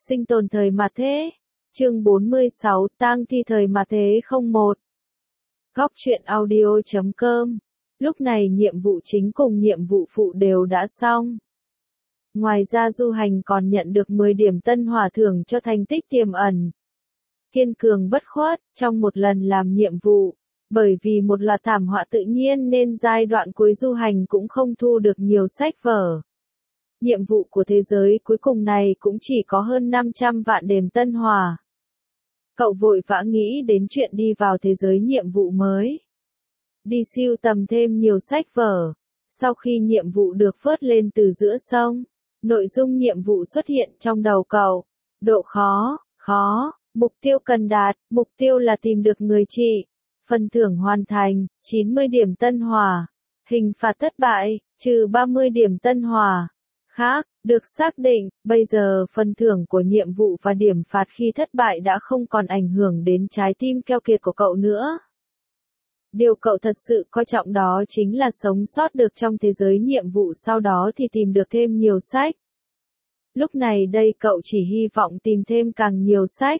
Sinh tồn thời mạt thế. Chương 46, tang thi thời mạt thế 01. Góc truyện audio.com. Lúc này nhiệm vụ chính cùng nhiệm vụ phụ đều đã xong. Ngoài ra Du Hành còn nhận được 10 điểm tân hỏa thưởng cho thành tích tiềm ẩn. Kiên cường bất khuất, trong một lần làm nhiệm vụ. Bởi vì một loạt thảm họa tự nhiên nên giai đoạn cuối Du Hành cũng không thu được nhiều sách vở. Nhiệm vụ của thế giới cuối cùng này cũng chỉ có hơn 500 vạn điểm tân hỏa. Cậu vội vã nghĩ đến chuyện đi vào thế giới nhiệm vụ mới. Đi sưu tầm thêm nhiều sách vở. Sau khi nhiệm vụ được phớt lên từ giữa sông, nội dung nhiệm vụ xuất hiện trong đầu cậu. Độ khó, khó, mục tiêu cần đạt, mục tiêu là tìm được người trị. Phần thưởng hoàn thành, 90 điểm tân hỏa. Hình phạt thất bại, trừ 30 điểm tân hỏa. Khác, được xác định, bây giờ phần thưởng của nhiệm vụ và điểm phạt khi thất bại đã không còn ảnh hưởng đến trái tim keo kiệt của cậu nữa. Điều cậu thật sự coi trọng đó chính là sống sót được trong thế giới nhiệm vụ, sau đó thì tìm được thêm nhiều sách. Lúc này đây cậu chỉ hy vọng tìm thêm càng nhiều sách.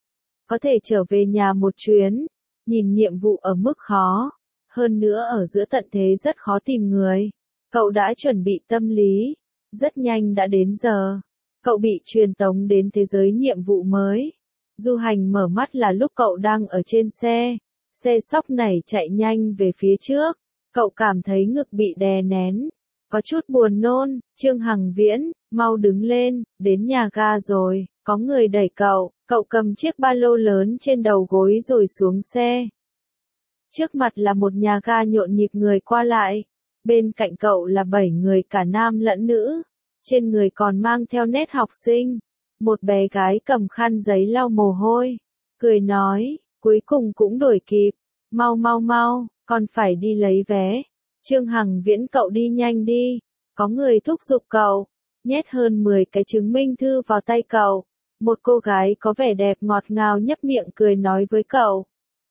Có thể trở về nhà một chuyến, nhìn nhiệm vụ ở mức khó. Hơn nữa ở giữa tận thế rất khó tìm người. Cậu đã chuẩn bị tâm lý. Rất nhanh đã đến giờ. Cậu bị truyền tống đến thế giới nhiệm vụ mới. Du Hành mở mắt là lúc cậu đang ở trên xe. Xe sóc nảy chạy nhanh về phía trước. Cậu cảm thấy ngực bị đè nén. Có chút buồn nôn. Trương Hằng Viễn, mau đứng lên, đến nhà ga rồi. Có người đẩy cậu. Cậu cầm chiếc ba lô lớn trên đầu gối rồi xuống xe. Trước mặt là một nhà ga nhộn nhịp người qua lại. Bên cạnh cậu là 7 người cả nam lẫn nữ. Trên người còn mang theo nét học sinh. Một bé gái cầm khăn giấy lau mồ hôi. Cười nói, cuối cùng cũng đuổi kịp. Mau mau mau, còn phải đi lấy vé. Trương Hằng Viễn, cậu đi nhanh đi. Có người thúc giục cậu. Nhét hơn 10 cái chứng minh thư vào tay cậu. Một cô gái có vẻ đẹp ngọt ngào nhấp miệng cười nói với cậu.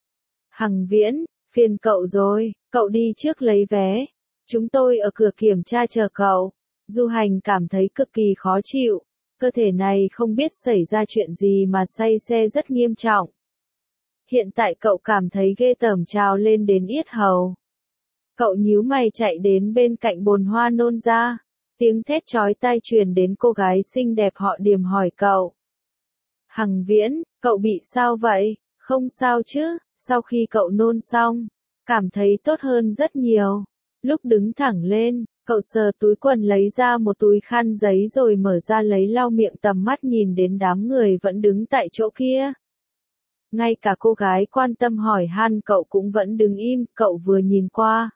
Hằng Viễn, phiền cậu rồi, cậu đi trước lấy vé. Chúng tôi ở cửa kiểm tra chờ cậu. Du Hành cảm thấy cực kỳ khó chịu. Cơ thể này không biết xảy ra chuyện gì mà say xe rất nghiêm trọng. Hiện tại cậu cảm thấy ghê tởm trào lên đến yết hầu. Cậu nhíu mày chạy đến bên cạnh bồn hoa nôn ra. Tiếng thét chói tai truyền đến, cô gái xinh đẹp họ Điềm hỏi cậu. Hằng Viễn, cậu bị sao vậy? Không sao chứ? Sau khi cậu nôn xong, cảm thấy tốt hơn rất nhiều. Lúc đứng thẳng lên, cậu sờ túi quần lấy ra một túi khăn giấy rồi mở ra lấy lau miệng, tầm mắt nhìn đến đám người vẫn đứng tại chỗ kia. Ngay cả cô gái quan tâm hỏi han cậu cũng vẫn đứng im, cậu vừa nhìn qua.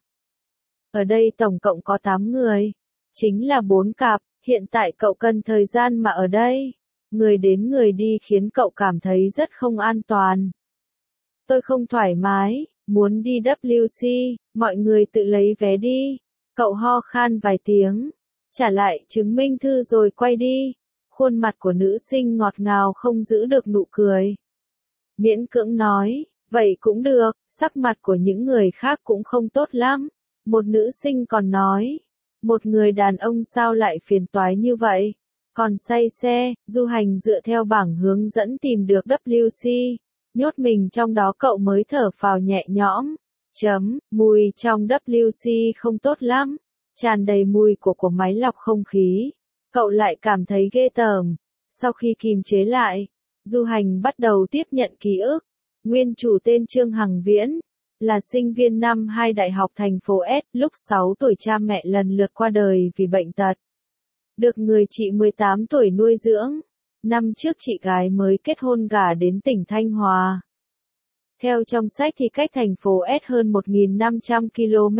Ở đây tổng cộng có 8 người. Chính là 4 cặp, hiện tại cậu cần thời gian mà ở đây. Người đến người đi khiến cậu cảm thấy rất không an toàn. Tôi không thoải mái, muốn đi WC, mọi người tự lấy vé đi. Cậu ho khan vài tiếng, trả lại chứng minh thư rồi quay đi. Khuôn mặt của nữ sinh ngọt ngào không giữ được nụ cười. Miễn cưỡng nói, vậy cũng được, sắc mặt của những người khác cũng không tốt lắm. Một nữ sinh còn nói, một người đàn ông sao lại phiền toái như vậy. Còn say xe, Du Hành dựa theo bảng hướng dẫn tìm được WC. Nhốt mình trong đó cậu mới thở phào nhẹ nhõm. Mùi trong WC không tốt lắm. Tràn đầy mùi của máy lọc không khí. Cậu lại cảm thấy ghê tởm. Sau khi kìm chế lại, Du Hành bắt đầu tiếp nhận ký ức. Nguyên chủ tên Trương Hằng Viễn. Là sinh viên năm 2 Đại học thành phố S. Lúc 6 tuổi cha mẹ lần lượt qua đời vì bệnh tật. Được người chị 18 tuổi nuôi dưỡng. Năm trước chị gái mới kết hôn gả đến tỉnh Thanh Hóa. Theo trong sách thì cách thành phố S hơn 1.500 km.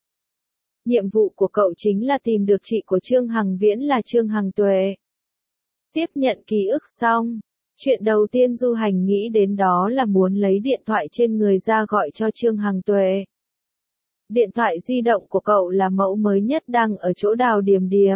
Nhiệm vụ của cậu chính là tìm được chị của Trương Hằng Viễn là Trương Hằng Tuệ. Tiếp nhận ký ức xong, chuyện đầu tiên Du Hành nghĩ đến đó là muốn lấy điện thoại trên người ra gọi cho Trương Hằng Tuệ. Điện thoại di động của cậu là mẫu mới nhất, đang ở chỗ Đào Điềm Điềm.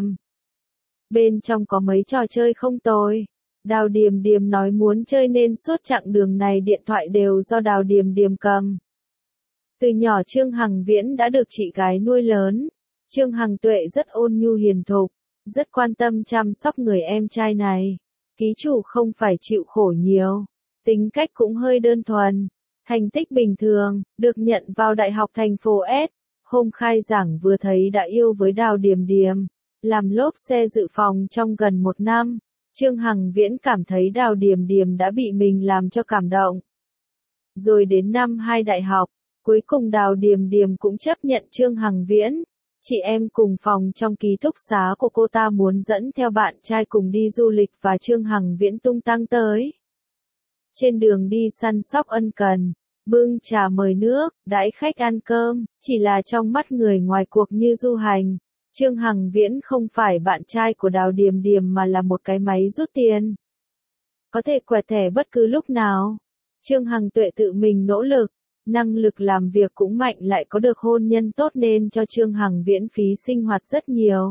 Bên trong có mấy trò chơi không tồi. Đào Điềm Điềm nói muốn chơi nên suốt chặng đường này điện thoại đều do Đào Điềm Điềm cầm. Từ nhỏ Trương Hằng Viễn đã được chị gái nuôi lớn. Trương Hằng Tuệ rất ôn nhu hiền thục, rất quan tâm chăm sóc người em trai này. Ký chủ không phải chịu khổ nhiều, tính cách cũng hơi đơn thuần, thành tích bình thường, được nhận vào Đại học thành phố S. Hôm khai giảng vừa thấy đã yêu với Đào Điềm Điềm, làm lốp xe dự phòng trong gần 1 năm. Trương Hằng Viễn cảm thấy Đào Điềm Điềm đã bị mình làm cho cảm động. Rồi đến năm 2 đại học, cuối cùng Đào Điềm Điềm cũng chấp nhận Trương Hằng Viễn. Chị em cùng phòng trong ký túc xá của cô ta muốn dẫn theo bạn trai cùng đi du lịch và Trương Hằng Viễn tung tăng tới. Trên đường đi săn sóc ân cần, bưng trà mời nước, đãi khách ăn cơm, chỉ là trong mắt người ngoài cuộc như du hành. Trương Hằng Viễn không phải bạn trai của Đào Điềm Điềm mà là một cái máy rút tiền. Có thể quẹt thẻ bất cứ lúc nào. Trương Hằng Tuệ tự mình nỗ lực, năng lực làm việc cũng mạnh lại có được hôn nhân tốt nên cho Trương Hằng Viễn phí sinh hoạt rất nhiều.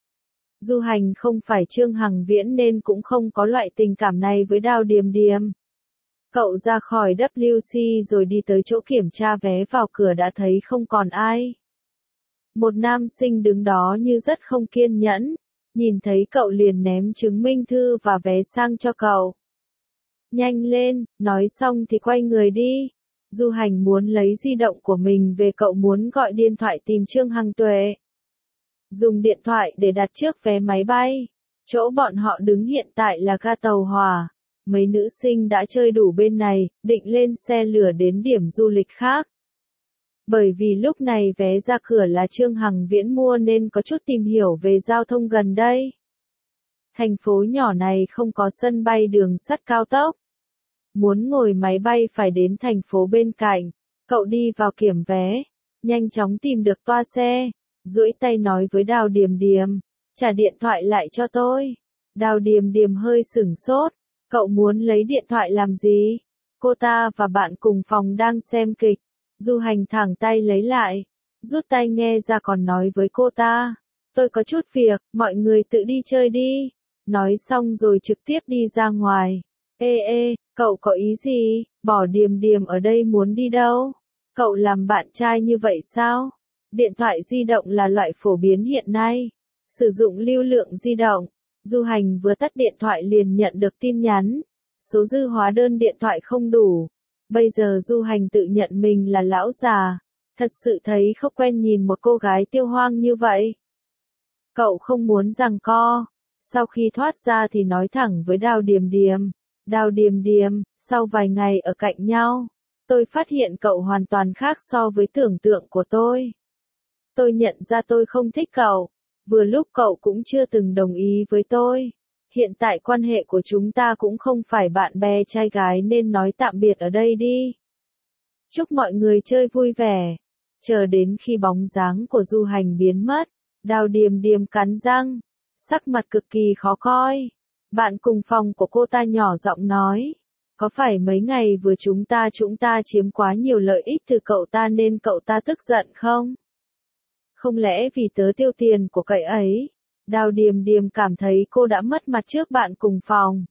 Du hành không phải Trương Hằng Viễn nên cũng không có loại tình cảm này với Đào Điềm Điềm. Cậu ra khỏi WC rồi đi tới chỗ kiểm tra vé vào cửa đã thấy không còn ai. Một nam sinh đứng đó như rất không kiên nhẫn, nhìn thấy cậu liền ném chứng minh thư và vé sang cho cậu. Nhanh lên, nói xong thì quay người đi. Du hành muốn lấy di động của mình về, cậu muốn gọi điện thoại tìm Trương Hằng Tuệ. Dùng điện thoại để đặt trước vé máy bay. Chỗ bọn họ đứng hiện tại là ga tàu hỏa. Mấy nữ sinh đã chơi đủ bên này, định lên xe lửa đến điểm du lịch khác. Bởi vì lúc này vé ra cửa là Trương Hằng Viễn mua nên có chút tìm hiểu về giao thông gần đây. Thành phố nhỏ này không có sân bay đường sắt cao tốc. Muốn ngồi máy bay phải đến thành phố bên cạnh. Cậu đi vào kiểm vé, nhanh chóng tìm được toa xe, duỗi tay nói với Đào Điềm Điềm, trả điện thoại lại cho tôi. Đào Điềm Điềm hơi sửng sốt, cậu muốn lấy điện thoại làm gì? Cô ta và bạn cùng phòng đang xem kịch. Du hành thẳng tay lấy lại, rút tai nghe ra còn nói với cô ta, tôi có chút việc, mọi người tự đi chơi đi. Nói xong rồi trực tiếp đi ra ngoài. Ê, cậu có ý gì? Bỏ Điềm Điềm ở đây muốn đi đâu? Cậu làm bạn trai như vậy sao? Điện thoại di động là loại phổ biến hiện nay. Sử dụng lưu lượng di động. Du hành vừa tắt điện thoại liền nhận được tin nhắn. Số dư hóa đơn điện thoại không đủ. Bây giờ Du hành tự nhận mình là lão già. Thật sự thấy không quen nhìn một cô gái tiêu hoang như vậy. Cậu không muốn giằng co. Sau khi thoát ra thì nói thẳng với Đào Điềm Điềm. Đào Điềm Điềm, sau vài ngày ở cạnh nhau, tôi phát hiện cậu hoàn toàn khác so với tưởng tượng của tôi. Tôi nhận ra tôi không thích cậu. Vừa lúc cậu cũng chưa từng đồng ý với tôi. Hiện tại quan hệ của chúng ta cũng không phải bạn bè trai gái nên nói tạm biệt ở đây đi. Chúc mọi người chơi vui vẻ. Chờ đến khi bóng dáng của Du hành biến mất, Đào Điềm Điềm cắn răng, sắc mặt cực kỳ khó coi. Bạn cùng phòng của cô ta nhỏ giọng nói, có phải mấy ngày vừa chúng ta chiếm quá nhiều lợi ích từ cậu ta nên cậu ta tức giận không? Không lẽ vì tớ tiêu tiền của cậu ấy? Đào Điềm Điềm cảm thấy cô đã mất mặt trước bạn cùng phòng.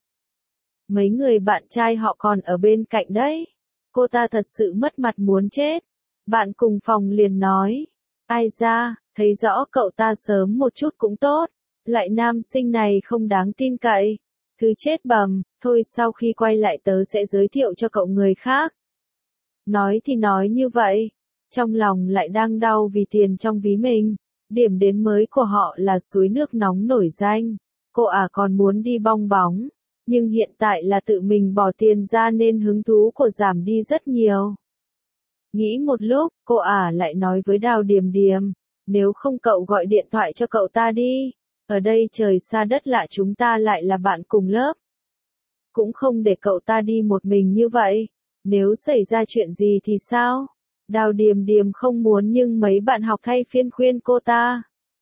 Mấy người bạn trai họ còn ở bên cạnh đấy. Cô ta thật sự mất mặt muốn chết. Bạn cùng phòng liền nói, ai ra, thấy rõ cậu ta sớm một chút cũng tốt. Loại nam sinh này không đáng tin cậy. Thứ chết bầm, thôi sau khi quay lại tớ sẽ giới thiệu cho cậu người khác. Nói thì nói như vậy, trong lòng lại đang đau vì tiền trong ví mình. Điểm đến mới của họ là suối nước nóng nổi danh. Cô còn muốn đi bong bóng, nhưng hiện tại là tự mình bỏ tiền ra nên hứng thú của giảm đi rất nhiều. Nghĩ một lúc, cô lại nói với Đào Điềm Điềm, nếu không cậu gọi điện thoại cho cậu ta đi. Ở đây trời xa đất lạ chúng ta lại là bạn cùng lớp. Cũng không để cậu ta đi một mình như vậy. Nếu xảy ra chuyện gì thì sao? Đào Điềm Điềm không muốn nhưng mấy bạn học thay phiên khuyên cô ta.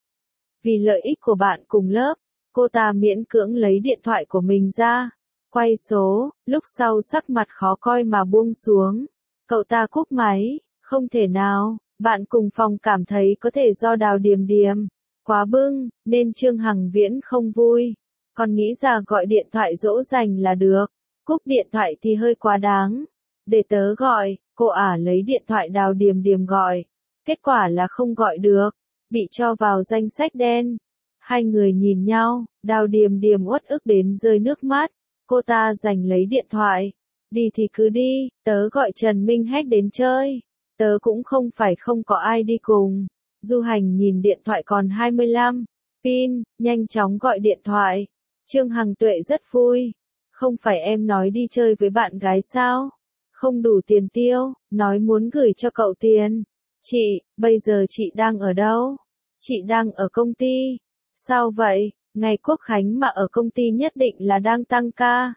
Vì lợi ích của bạn cùng lớp, cô ta miễn cưỡng lấy điện thoại của mình ra. Quay số, lúc sau sắc mặt khó coi mà buông xuống. Cậu ta cúp máy, không thể nào, bạn cùng phòng cảm thấy có thể do Đào Điềm Điềm quá bưng, nên Trương Hằng Viễn không vui. Còn nghĩ ra gọi điện thoại dỗ dành là được. Cúp điện thoại thì hơi quá đáng. Để tớ gọi, cô lấy điện thoại Đào Điềm Điềm gọi. Kết quả là không gọi được. Bị cho vào danh sách đen. Hai người nhìn nhau, Đào Điềm Điềm uất ức đến rơi nước mắt. Cô ta giành lấy điện thoại. Đi thì cứ đi, tớ gọi Trần Minh Hách đến chơi. Tớ cũng không phải không có ai đi cùng. Du Hành nhìn điện thoại còn 25 pin, nhanh chóng gọi điện thoại. Trương Hằng Tuệ rất vui. Không phải em nói đi chơi với bạn gái sao? Không đủ tiền tiêu, nói muốn gửi cho cậu tiền. Chị, bây giờ chị đang ở đâu? Chị đang ở công ty. Sao vậy? Ngày Quốc Khánh mà ở công ty nhất định là đang tăng ca.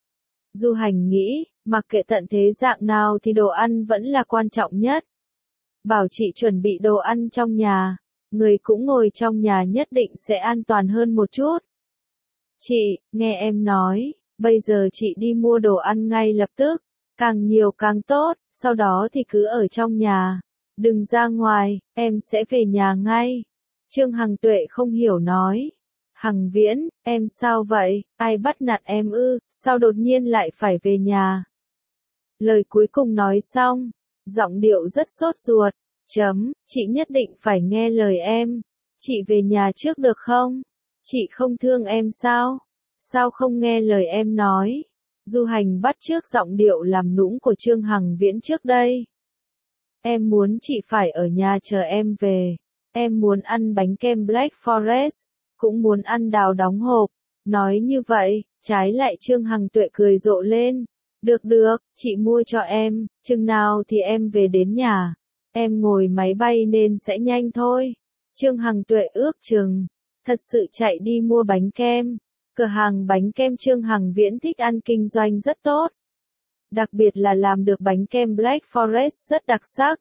Du Hành nghĩ, mặc kệ tận thế dạng nào thì đồ ăn vẫn là quan trọng nhất. Bảo chị chuẩn bị đồ ăn trong nhà, người cũng ngồi trong nhà nhất định sẽ an toàn hơn một chút. Chị, nghe em nói, bây giờ chị đi mua đồ ăn ngay lập tức, càng nhiều càng tốt, sau đó thì cứ ở trong nhà, đừng ra ngoài, em sẽ về nhà ngay. Trương Hằng Tuệ không hiểu nói. Hằng Viễn, em sao vậy, ai bắt nạt em ư, sao đột nhiên lại phải về nhà? Lời cuối cùng nói xong, giọng điệu rất sốt ruột, chị nhất định phải nghe lời em, chị về nhà trước được không? Chị không thương em sao? Sao không nghe lời em nói? Du Hành bắt chước giọng điệu làm nũng của Trương Hằng Viễn trước đây. Em muốn chị phải ở nhà chờ em về, em muốn ăn bánh kem Black Forest, cũng muốn ăn đào đóng hộp. Nói như vậy, trái lại Trương Hằng Tuệ cười rộ lên. Được được, chị mua cho em, chừng nào thì em về đến nhà. Em ngồi máy bay nên sẽ nhanh thôi. Trương Hằng Tuệ ước chừng, thật sự chạy đi mua bánh kem. Cửa hàng bánh kem Trương Hằng Viễn thích ăn kinh doanh rất tốt. Đặc biệt là làm được bánh kem Black Forest rất đặc sắc.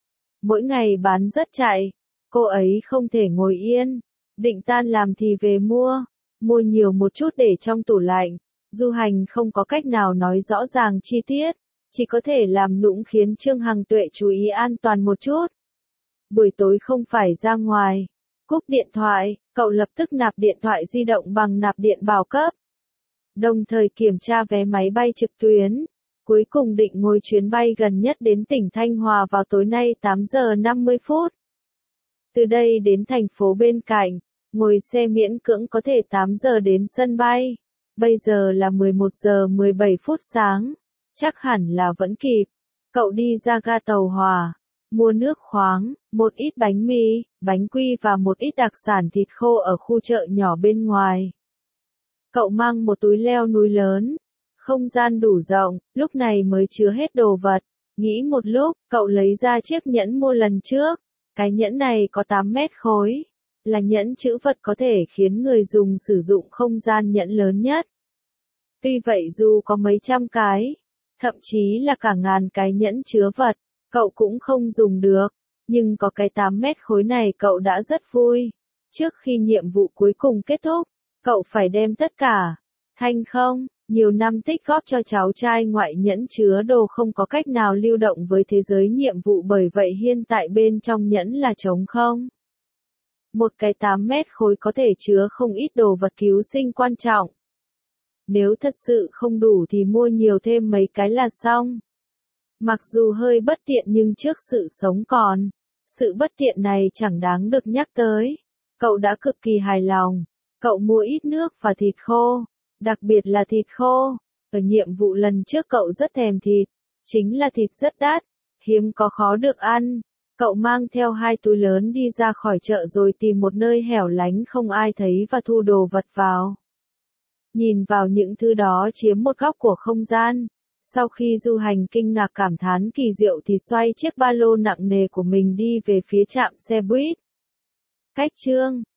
Mỗi ngày bán rất chạy, cô ấy không thể ngồi yên. Định tan làm thì về mua nhiều một chút để trong tủ lạnh. Du Hành không có cách nào nói rõ ràng chi tiết, chỉ có thể làm nũng khiến Trương Hằng Tuệ chú ý an toàn một chút. Buổi tối không phải ra ngoài. Cúp điện thoại, cậu lập tức nạp điện thoại di động bằng nạp điện bảo cấp. Đồng thời kiểm tra vé máy bay trực tuyến. Cuối cùng định ngồi chuyến bay gần nhất đến tỉnh Thanh Hóa vào tối nay 8 giờ 50 phút. Từ đây đến thành phố bên cạnh, ngồi xe miễn cưỡng có thể 8 giờ đến sân bay. Bây giờ là 11 giờ 17 phút sáng. Chắc hẳn là vẫn kịp. Cậu đi ra ga tàu hỏa, mua nước khoáng, một ít bánh mì, bánh quy và một ít đặc sản thịt khô ở khu chợ nhỏ bên ngoài. Cậu mang một túi leo núi lớn. Không gian đủ rộng, lúc này mới chứa hết đồ vật. Nghĩ một lúc, cậu lấy ra chiếc nhẫn mua lần trước. Cái nhẫn này có 8 mét khối. Là nhẫn trữ vật có thể khiến người dùng sử dụng không gian nhẫn lớn nhất. Tuy vậy dù có mấy trăm cái, thậm chí là cả ngàn cái nhẫn chứa vật, cậu cũng không dùng được. Nhưng có cái 8 mét khối này cậu đã rất vui. Trước khi nhiệm vụ cuối cùng kết thúc, cậu phải đem tất cả. Thành không, nhiều năm tích góp cho cháu trai ngoại nhẫn chứa đồ không có cách nào lưu động với thế giới nhiệm vụ, bởi vậy hiện tại bên trong nhẫn là trống không. Một cái 8 mét khối có thể chứa không ít đồ vật cứu sinh quan trọng. Nếu thật sự không đủ thì mua nhiều thêm mấy cái là xong. Mặc dù hơi bất tiện nhưng trước sự sống còn, sự bất tiện này chẳng đáng được nhắc tới. Cậu đã cực kỳ hài lòng. Cậu mua ít nước và thịt khô, đặc biệt là thịt khô. Ở nhiệm vụ lần trước cậu rất thèm thịt, chính là thịt rất đắt, hiếm có khó được ăn. Cậu mang theo 2 túi lớn đi ra khỏi chợ rồi tìm một nơi hẻo lánh không ai thấy và thu đồ vật vào. Nhìn vào những thứ đó chiếm một góc của không gian. Sau khi Du Hành kinh ngạc cảm thán kỳ diệu thì xoay chiếc ba lô nặng nề của mình đi về phía trạm xe buýt. Cách chương